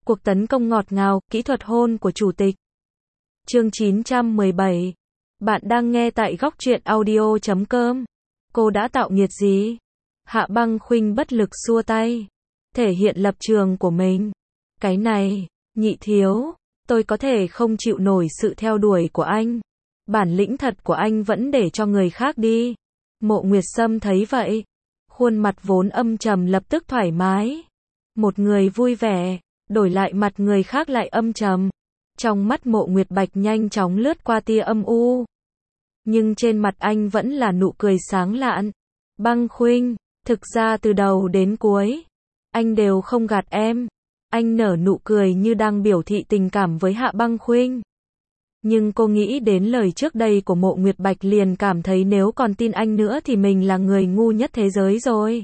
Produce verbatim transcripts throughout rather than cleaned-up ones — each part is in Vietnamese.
Cuộc tấn công ngọt ngào, kỹ thuật hôn của chủ tịch. Chương chín trăm mười bảy. Bạn đang nghe tại góc truyện audio chấm com. Cô đã tạo nghiệt gì? Hạ Băng Khuynh bất lực xua tay, thể hiện lập trường của mình. Cái này, nhị thiếu, tôi có thể không chịu nổi sự theo đuổi của anh. Bản lĩnh thật của anh vẫn để cho người khác đi. Mộ Nguyệt Sâm thấy vậy, khuôn mặt vốn âm trầm lập tức thoải mái. Một người vui vẻ, đổi lại mặt người khác lại âm trầm. Trong mắt Mộ Nguyệt Bạch nhanh chóng lướt qua tia âm u. Nhưng trên mặt anh vẫn là nụ cười sáng lạn. Băng Khuynh, thực ra từ đầu đến cuối, anh đều không gạt em. Anh nở nụ cười như đang biểu thị tình cảm với Hạ Băng Khuynh. Nhưng cô nghĩ đến lời trước đây của Mộ Nguyệt Bạch liền cảm thấy nếu còn tin anh nữa thì mình là người ngu nhất thế giới rồi.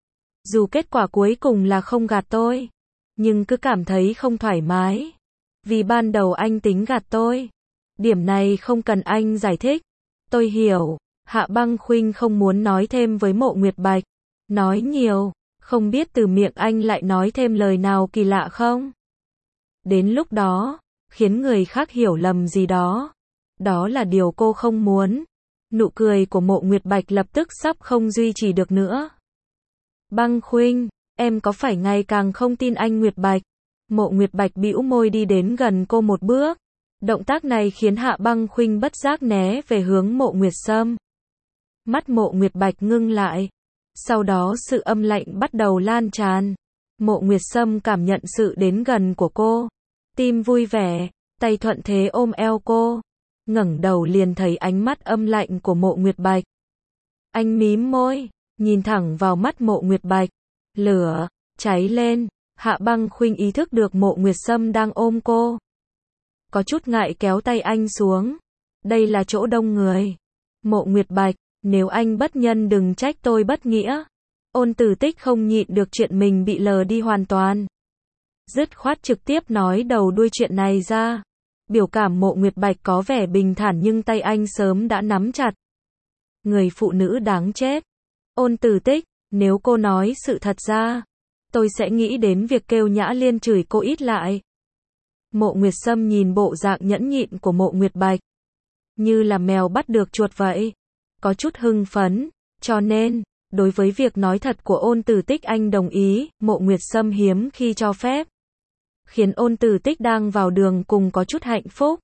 Dù kết quả cuối cùng là không gạt tôi, nhưng cứ cảm thấy không thoải mái. Vì ban đầu anh tính gạt tôi. Điểm này không cần anh giải thích. Tôi hiểu. Hạ Băng Khuynh không muốn nói thêm với Mộ Nguyệt Bạch. Nói nhiều, không biết từ miệng anh lại nói thêm lời nào kỳ lạ không? Đến lúc đó, khiến người khác hiểu lầm gì đó. Đó là điều cô không muốn. Nụ cười của Mộ Nguyệt Bạch lập tức sắp không duy trì được nữa. Băng Khuynh, em có phải ngày càng không tin anh Nguyệt Bạch? Mộ Nguyệt Bạch bĩu môi đi đến gần cô một bước. Động tác này khiến Hạ Băng Khuynh bất giác né về hướng Mộ Nguyệt Sâm. Mắt Mộ Nguyệt Bạch ngưng lại. Sau đó sự âm lạnh bắt đầu lan tràn. Mộ Nguyệt Sâm cảm nhận sự đến gần của cô. Tim vui vẻ, tay thuận thế ôm eo cô. Ngẩng đầu liền thấy ánh mắt âm lạnh của Mộ Nguyệt Bạch. Anh mím môi, nhìn thẳng vào mắt Mộ Nguyệt Bạch. Lửa cháy lên. Hạ Băng Khuynh ý thức được Mộ Nguyệt Sâm đang ôm cô. Có chút ngại kéo tay anh xuống. Đây là chỗ đông người. Mộ Nguyệt Bạch, nếu anh bất nhân đừng trách tôi bất nghĩa. Ôn Tử Tích không nhịn được chuyện mình bị lờ đi hoàn toàn. Dứt khoát trực tiếp nói đầu đuôi chuyện này ra. Biểu cảm Mộ Nguyệt Bạch có vẻ bình thản nhưng tay anh sớm đã nắm chặt. Người phụ nữ đáng chết. Ôn Tử Tích, nếu cô nói sự thật ra, tôi sẽ nghĩ đến việc kêu Nhã Liên chửi cô ít lại. Mộ Nguyệt Sâm nhìn bộ dạng nhẫn nhịn của Mộ Nguyệt Bạch, như là mèo bắt được chuột vậy. Có chút hưng phấn, cho nên, đối với việc nói thật của Ôn Tử Tích anh đồng ý, Mộ Nguyệt Sâm hiếm khi cho phép. Khiến Ôn Tử Tích đang vào đường cùng có chút hạnh phúc.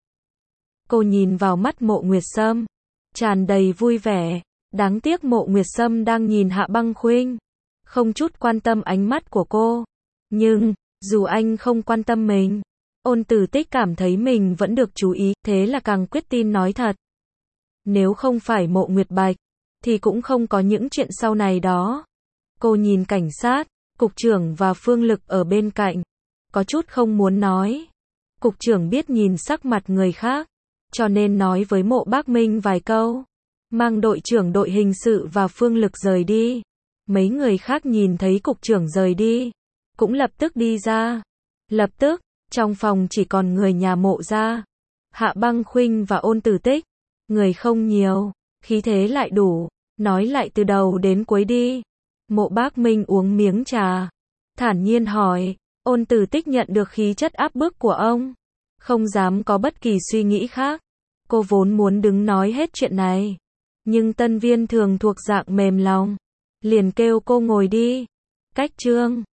Cô nhìn vào mắt Mộ Nguyệt Sâm, tràn đầy vui vẻ. Đáng tiếc Mộ Nguyệt Sâm đang nhìn Hạ Băng Khuynh, không chút quan tâm ánh mắt của cô. Nhưng, dù anh không quan tâm mình, Ôn Tử Tích cảm thấy mình vẫn được chú ý, thế là càng quyết tin nói thật. Nếu không phải Mộ Nguyệt Bạch, thì cũng không có những chuyện sau này đó. Cô nhìn cảnh sát, cục trưởng và Phương Lực ở bên cạnh, có chút không muốn nói. Cục trưởng biết nhìn sắc mặt người khác, cho nên nói với Mộ Bác Minh vài câu, mang đội trưởng đội hình sự và Phương Lực rời đi. Mấy người khác nhìn thấy cục trưởng rời đi, cũng lập tức đi ra. Lập tức, trong phòng chỉ còn người nhà Mộ gia, Hạ Băng Khuynh và Ôn Tử Tích. Người không nhiều, khí thế lại đủ. Nói lại từ đầu đến cuối đi. Mộ Bác Minh uống miếng trà, thản nhiên hỏi. Ôn Tử Tích nhận được khí chất áp bức của ông, không dám có bất kỳ suy nghĩ khác. Cô vốn muốn đứng nói hết chuyện này, nhưng Tân Viên thường thuộc dạng mềm lòng, liền kêu cô ngồi đi. Cách chương